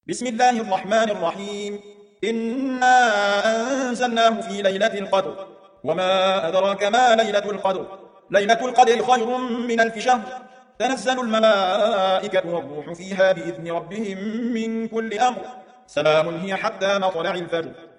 بسم الله الرحمن الرحيم. إنا أنزلناه في ليلة القدر، وما أدراك ما ليلة القدر. ليلة القدر خير من 1000 شهر. تنزل الملائكة والروح فيها بإذن ربهم من كل أمر. سلام هي حتى مطلع الفجر.